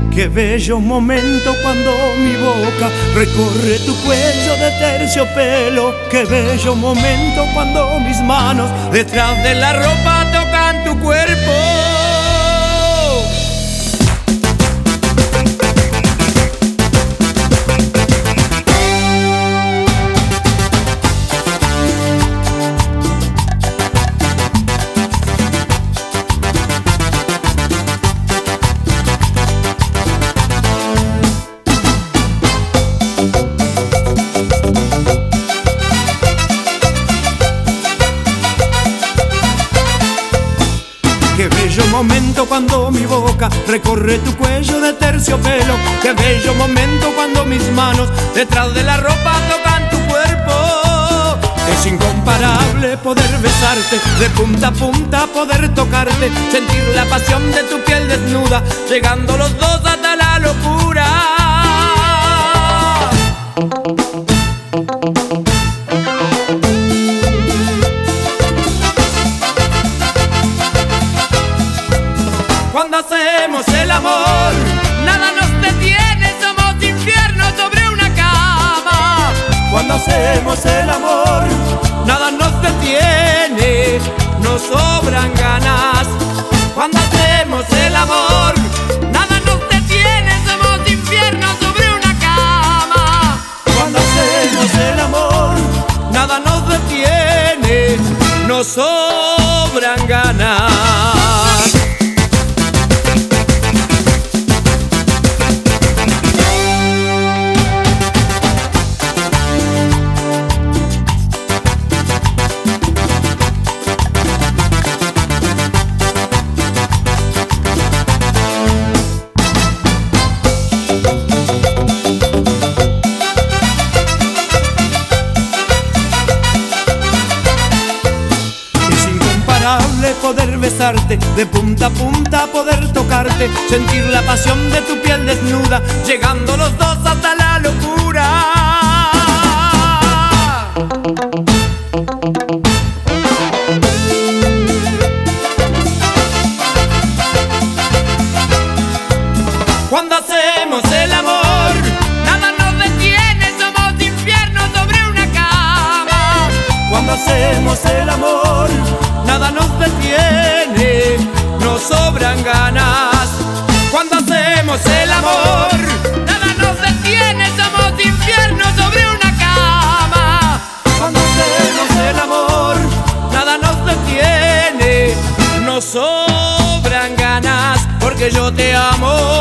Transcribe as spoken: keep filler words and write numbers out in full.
Qué bello momento cuando mi boca recorre tu cuello de terciopelo. Qué bello momento cuando mis manos detrás de la ropa tocan tu cuerpo. Qué bello momento cuando mi boca recorre tu cuello de terciopelo. Qué bello momento cuando mis manos detrás de la ropa tocan tu cuerpo. Es incomparable poder besarte, de punta a punta poder tocarte, sentir la pasión de tu piel desnuda, llegando los dos hasta la locura. Cuando hacemos el amor, nada nos detiene, somos infiernos sobre una cama. Cuando hacemos el amor, nada nos detiene, nos sobran ganas. Cuando hacemos el amor, nada nos detiene, somos infiernos sobre una cama. Cuando hacemos el amor, nada nos detiene, nos sobran ganas. Poder besarte, de punta a punta poder tocarte, sentir la pasión de tu piel desnuda, llegando los dos hasta la locura. Cuando hacemos el amor, nada nos detiene, somos infiernos sobre una cama. Cuando hacemos el amor, nada nos detiene, nos sobran ganas. Cuando hacemos el amor, nada nos detiene, somos infiernos sobre una cama. Cuando hacemos el amor, nada nos detiene, nos sobran ganas, porque yo te amo.